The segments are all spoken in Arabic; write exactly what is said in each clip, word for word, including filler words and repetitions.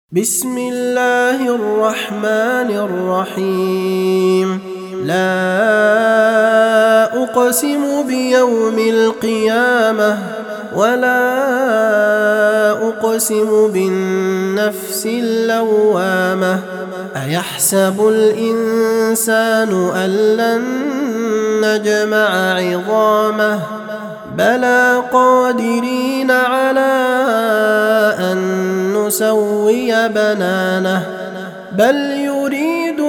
بسم الله الرحمن الرحيم. لا أقسم بيوم القيامة ولا أقسم بالنفس اللوامة. أيحسب الإنسان أن لن نجمع عظامه بلى قادرين على أن نسوي بنانه بل يريد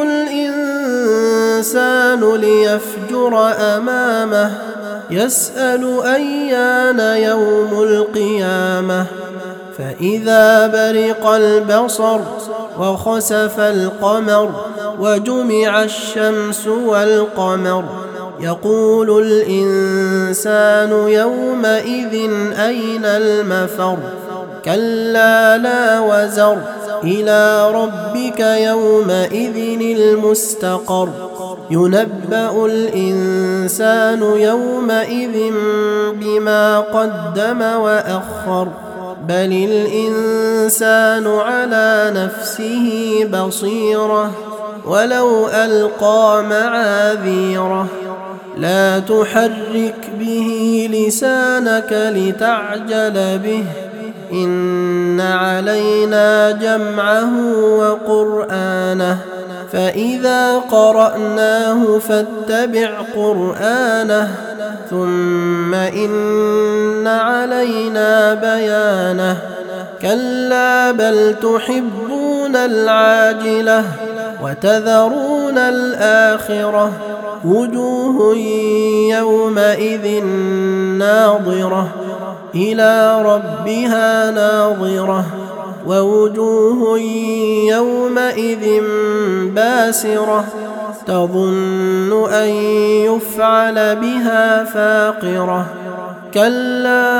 الإنسان ليفجر أمامه يسأل أيان يوم القيامة. فإذا برق البصر وخسف القمر وجمع الشمس والقمر يقول الإنسان يومئذ أين المفر. كلا لا وزر إلى ربك يومئذ المستقر. ينبأ الإنسان يومئذ بما قدم وأخر بل الإنسان على نفسه بصيرة ولو ألقى معاذيره. لا تحرك به لسانك لتعجل به إن علينا جمعه وقرآنه فإذا قرأناه فاتبع قرآنه ثم إن علينا بيانه. كلا بل تحبون العاجلة وتذرون الآخرة وجوه يومئذ ناظرة إلى ربها ناظرة ووجوه يومئذ باسرة تظن أن يفعل بها فاقرة. كلا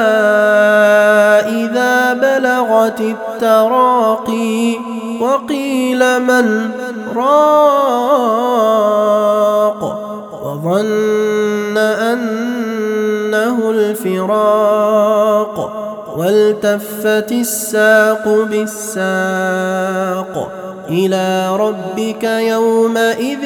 إذا بلغت التراقي وقيل من راق وظن أنه الفراق والتفت الساق بالساق إلى ربك يومئذ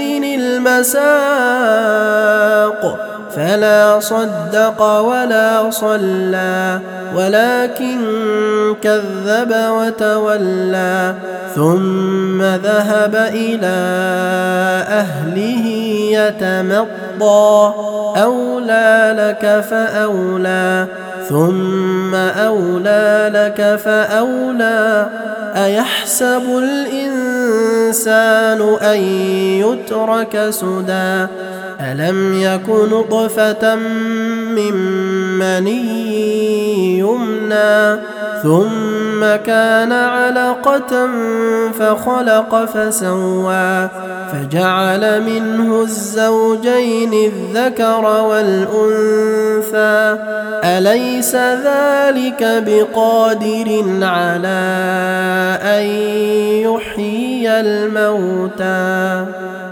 المساق. فلا صدق ولا صلى ولكن كذب وتولى ثم ذهب إلى أهله يتمطى أولى لك فأولى ثم أولى لك فأولى. أيحسب الإنسان أن يترك سدى ألم يك نطفة من مني يمنى ثم كان علقة فخلق فسوى فجعل منه الزوجين الذكر والأنثى أليس ذلك بقادر على أن يحيي الموتى.